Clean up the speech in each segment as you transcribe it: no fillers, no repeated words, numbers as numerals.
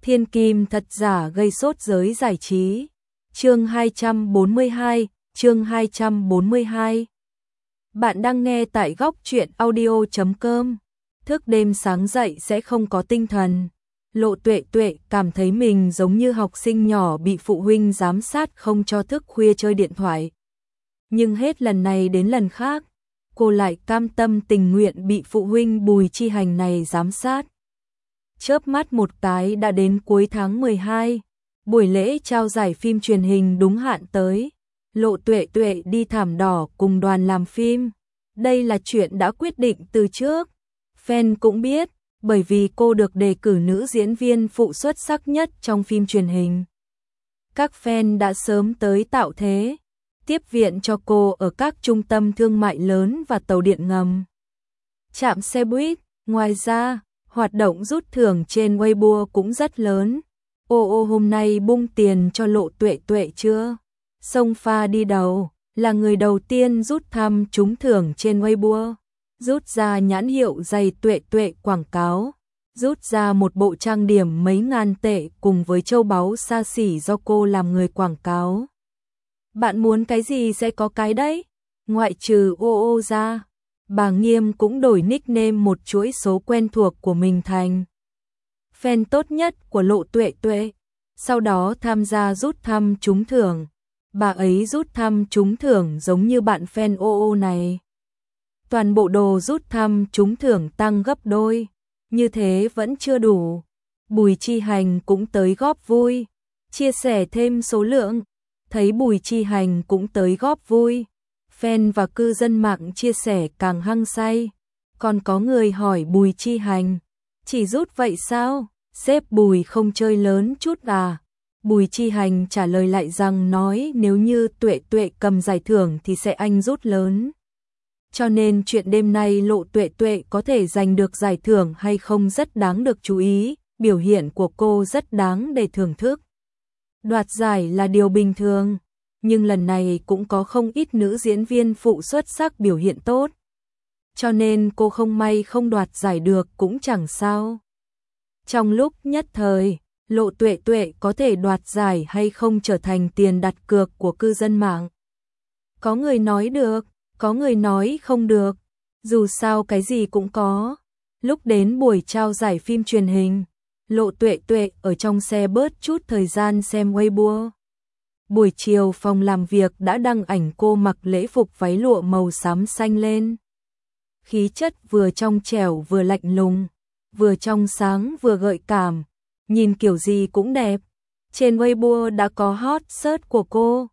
Thiên kim thật giả gây sốt giới giải trí. Chương 242, chương 242. Bạn đang nghe tại góc truyện audio.com. Thức đêm sáng dậy sẽ không có tinh thần. Lộ Tuệ Tuệ cảm thấy mình giống như học sinh nhỏ bị phụ huynh giám sát không cho thức khuya chơi điện thoại. Nhưng hết lần này đến lần khác, cô lại cam tâm tình nguyện bị phụ huynh Bùi Chi Hành này giám sát. Chớp mắt một cái đã đến cuối tháng 12, buổi lễ trao giải phim truyền hình đúng hạn tới. Lộ Tuệ Tuệ đi thảm đỏ cùng đoàn làm phim. Đây là chuyện đã quyết định từ trước. Fan cũng biết, bởi vì cô được đề cử nữ diễn viên phụ xuất sắc nhất trong phim truyền hình. Các fan đã sớm tới tạo thế, tiếp viện cho cô ở các trung tâm thương mại lớn và tàu điện ngầm, trạm xe buýt. Ngoài ra, hoạt động rút thưởng trên Weibo cũng rất lớn. Ô hôm nay bung tiền cho Lộ Tuệ Tuệ chưa? Song Pha đi đầu, là người đầu tiên rút thăm trúng thưởng trên Weibo. Rút ra nhãn hiệu giày Tuệ Tuệ quảng cáo. Rút ra một bộ trang điểm mấy ngàn tệ cùng với châu báu xa xỉ do cô làm người quảng cáo. Bạn muốn cái gì sẽ có cái đấy. Ngoại trừ ô ra, bà Nghiêm cũng đổi nickname một chuỗi số quen thuộc của mình thành fan tốt nhất của Lộ Tuệ Tuệ. Sau đó tham gia rút thăm trúng thưởng. Bà ấy rút thăm trúng thưởng giống như bạn fan ô này. Toàn bộ đồ rút thăm trúng thưởng tăng gấp đôi. Như thế vẫn chưa đủ. Bùi Chi Hành cũng tới góp vui, chia sẻ thêm số lượng. Thấy Bùi Chi Hành cũng tới góp vui, fan và cư dân mạng chia sẻ càng hăng say. Còn có người hỏi Bùi Chi Hành, chỉ rút vậy sao? Sếp Bùi không chơi lớn chút à? Bùi Chi Hành trả lời lại rằng nói nếu như Tuệ Tuệ cầm giải thưởng thì sẽ anh rút lớn. Cho nên chuyện đêm nay Lộ Tuệ Tuệ có thể giành được giải thưởng hay không rất đáng được chú ý, biểu hiện của cô rất đáng để thưởng thức. Đoạt giải là điều bình thường, nhưng lần này cũng có không ít nữ diễn viên phụ xuất sắc biểu hiện tốt. Cho nên cô không may không đoạt giải được cũng chẳng sao. Trong lúc nhất thời, Lộ Tuệ Tuệ có thể đoạt giải hay không trở thành tiền đặt cược của cư dân mạng. Có người nói được, có người nói không được, dù sao cái gì cũng có. Lúc đến buổi trao giải phim truyền hình, Lộ Tuệ Tuệ ở trong xe bớt chút thời gian xem Weibo. Buổi chiều phòng làm việc đã đăng ảnh cô mặc lễ phục váy lụa màu xám xanh lên. Khí chất vừa trong trẻo vừa lạnh lùng, vừa trong sáng vừa gợi cảm, nhìn kiểu gì cũng đẹp. Trên Weibo đã có hot search của cô.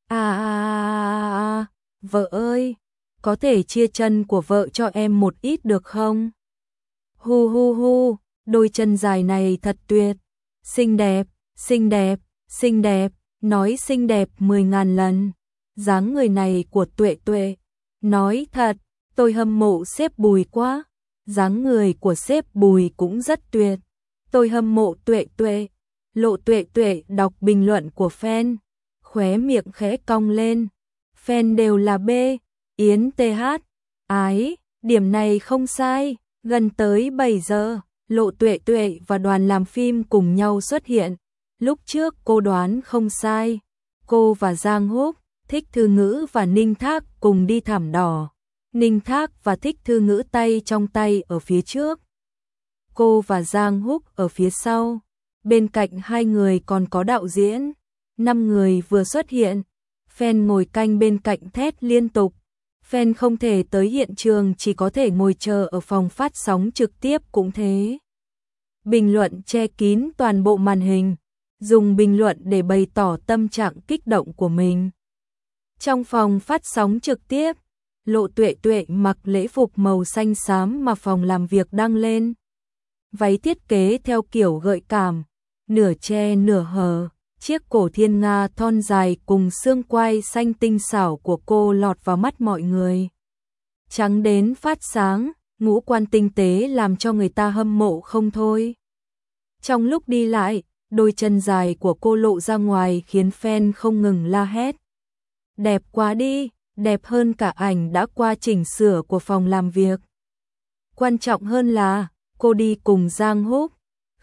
Vợ ơi, có thể chia chân của vợ cho em một ít được không? Hu, đôi chân dài này thật tuyệt. Xinh đẹp, xinh đẹp, xinh đẹp, nói xinh đẹp 10.000 lần. Dáng người này của Tuệ Tuệ, nói thật, tôi hâm mộ sếp Bùi quá. Dáng người của sếp Bùi cũng rất tuyệt. Tôi hâm mộ Tuệ Tuệ. Lộ Tuệ Tuệ đọc bình luận của fan, khóe miệng khẽ cong lên. Fan đều là B, Yến TH. Ái, điểm này không sai. Gần tới 7 giờ, Lộ Tuệ Tuệ và đoàn làm phim cùng nhau xuất hiện. Lúc trước cô đoán không sai. Cô và Giang Húc, Thích Thư Ngữ và Ninh Thác cùng đi thảm đỏ. Ninh Thác và Thích Thư Ngữ tay trong tay ở phía trước. Cô và Giang Húc ở phía sau. Bên cạnh hai người còn có đạo diễn. 5 người vừa xuất hiện. Fan ngồi canh bên cạnh thét liên tục. Fan không thể tới hiện trường chỉ có thể ngồi chờ ở phòng phát sóng trực tiếp cũng thế. Bình luận che kín toàn bộ màn hình. Dùng bình luận để bày tỏ tâm trạng kích động của mình. Trong phòng phát sóng trực tiếp, Lộ Tuệ Tuệ mặc lễ phục màu xanh xám mà phòng làm việc đăng lên. Váy thiết kế theo kiểu gợi cảm, nửa che nửa hở, chiếc cổ thiên nga thon dài cùng xương quai xanh tinh xảo của cô lọt vào mắt mọi người. Trắng đến phát sáng, ngũ quan tinh tế làm cho người ta hâm mộ không thôi. Trong lúc đi lại, đôi chân dài của cô lộ ra ngoài khiến fan không ngừng la hét. Đẹp quá đi, đẹp hơn cả ảnh đã qua chỉnh sửa của phòng làm việc. Quan trọng hơn là, cô đi cùng Giang Húc,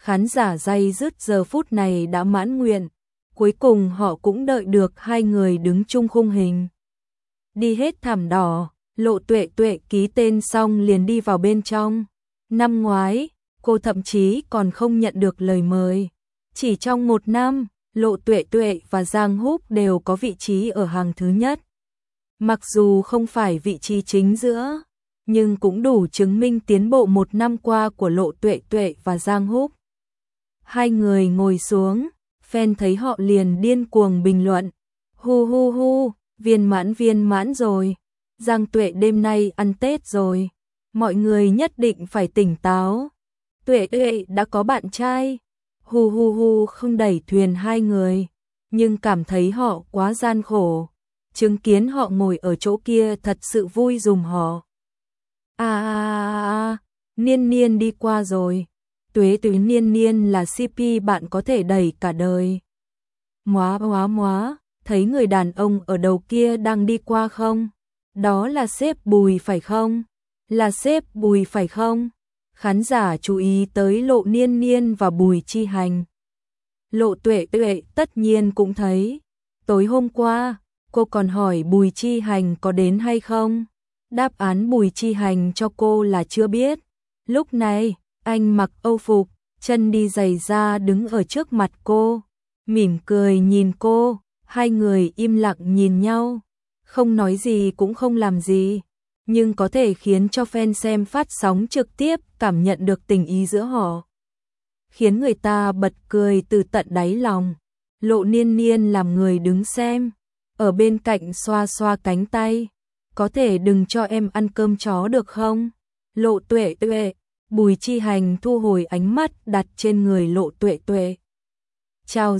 Khán giả day dứt giờ phút này đã mãn nguyện, cuối cùng họ cũng đợi được hai người đứng chung khung hình. Đi hết thảm đỏ, Lộ Tuệ Tuệ ký tên xong liền đi vào bên trong. Năm ngoái, cô thậm chí còn không nhận được lời mời. Chỉ trong một năm, Lộ Tuệ Tuệ và Giang Húc đều có vị trí ở hàng thứ nhất. Mặc dù không phải vị trí chính giữa, nhưng cũng đủ chứng minh tiến bộ một năm qua của Lộ Tuệ Tuệ và Giang Húc. Hai người ngồi xuống, fan thấy họ liền điên cuồng bình luận. Hu hu hu, viên mãn rồi. Giang Tuệ đêm nay ăn Tết rồi. Mọi người nhất định phải tỉnh táo. Tuệ Tuệ đã có bạn trai. Hu hu hu không đẩy thuyền hai người, nhưng cảm thấy họ quá gian khổ. Chứng kiến họ ngồi ở chỗ kia thật sự vui giùm họ. Niên Niên đi qua rồi. Tuế Tuế Niên Niên là CP bạn có thể đẩy cả đời. Móa, thấy người đàn ông ở đầu kia đang đi qua không? Đó là sếp Bùi phải không? Là sếp Bùi phải không? Khán giả chú ý tới Lộ Niên Niên và Bùi Chi Hành. Lộ Tuệ Tuệ tất nhiên cũng thấy. Tối hôm qua, cô còn hỏi Bùi Chi Hành có đến hay không? Đáp án Bùi Chi Hành cho cô là chưa biết. Lúc này, anh mặc âu phục, chân đi giày da đứng ở trước mặt cô, mỉm cười nhìn cô, hai người im lặng nhìn nhau, không nói gì cũng không làm gì, nhưng có thể khiến cho fan xem phát sóng trực tiếp cảm nhận được tình ý giữa họ, khiến người ta bật cười từ tận đáy lòng. Lộ Niên Niên làm người đứng xem, ở bên cạnh xoa xoa cánh tay. Có thể đừng cho em ăn cơm chó được không? Lộ Tuệ Tuệ. Bùi Chi Hành thu hồi ánh mắt đặt trên người Lộ Tuệ Tuệ. Chào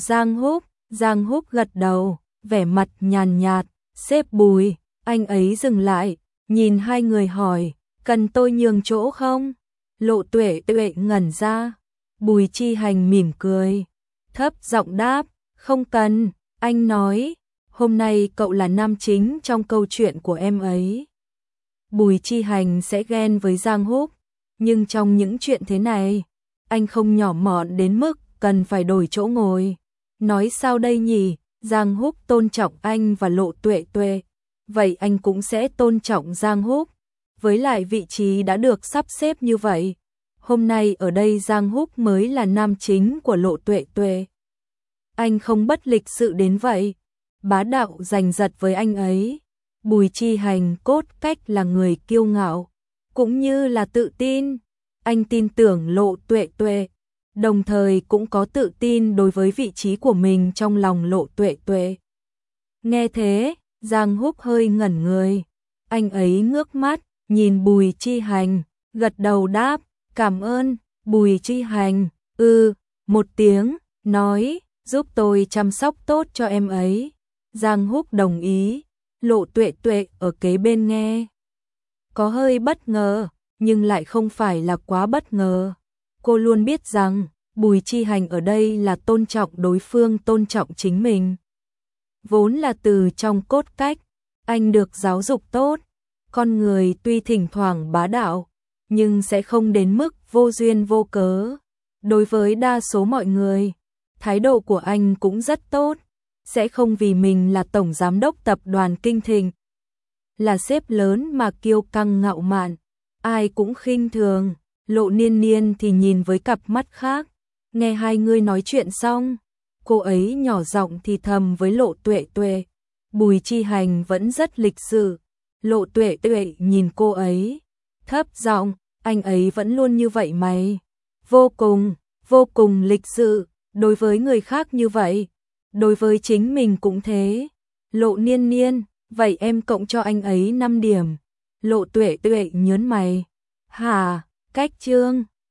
Giang Húc gật đầu, vẻ mặt nhàn nhạt. Sếp Bùi, anh ấy dừng lại, nhìn hai người hỏi, cần tôi nhường chỗ không? Lộ Tuệ Tuệ ngẩn ra. Bùi Chi Hành mỉm cười, thấp giọng đáp, không cần. Anh nói, hôm nay cậu là nam chính trong câu chuyện của em ấy. Bùi Chi Hành sẽ ghen với Giang Húc, nhưng trong những chuyện thế này, anh không nhỏ mọn đến mức cần phải đổi chỗ ngồi. Nói sao đây nhỉ? Giang Húc tôn trọng anh và Lộ Tuệ Tuệ, vậy anh cũng sẽ tôn trọng Giang Húc. Với lại vị trí đã được sắp xếp như vậy, hôm nay ở đây Giang Húc mới là nam chính của Lộ Tuệ Tuệ. Anh không bất lịch sự đến vậy, bá đạo giành giật với anh ấy. Bùi Chi Hành cốt cách là người kiêu ngạo, cũng như là tự tin. Anh tin tưởng Lộ Tuệ Tuệ, đồng thời cũng có tự tin đối với vị trí của mình trong lòng Lộ Tuệ Tuệ. Nghe thế, Giang Húc hơi ngẩn người. Anh ấy ngước mắt, nhìn Bùi Chi Hành, gật đầu đáp, cảm ơn. Bùi Chi Hành, một tiếng, nói, giúp tôi chăm sóc tốt cho em ấy. Giang Húc đồng ý. Lộ Tuệ Tuệ ở kế bên nghe, có hơi bất ngờ, nhưng lại không phải là quá bất ngờ. Cô luôn biết rằng, Bùi Chi Hành ở đây là tôn trọng đối phương, tôn trọng chính mình. Vốn là từ trong cốt cách, anh được giáo dục tốt, con người tuy thỉnh thoảng bá đạo, nhưng sẽ không đến mức vô duyên vô cớ. Đối với đa số mọi người, thái độ của anh cũng rất tốt, sẽ không vì mình là tổng giám đốc tập đoàn Kinh Thịnh, là sếp lớn mà kiêu căng ngạo mạn, ai cũng khinh thường. Lộ Niên Niên thì nhìn với cặp mắt khác. Nghe hai người nói chuyện xong, cô ấy nhỏ giọng thì thầm với Lộ Tuệ Tuệ. Bùi Chi Hành vẫn rất lịch sự. Lộ Tuệ Tuệ nhìn cô ấy, thấp giọng, anh ấy vẫn luôn như vậy mày. Vô cùng lịch sự, đối với người khác như vậy, đối với chính mình cũng thế. Lộ Niên Niên, vậy em cộng cho anh ấy 5 điểm. Lộ Tuệ Tuệ nhớn mày. Hả, cách chương.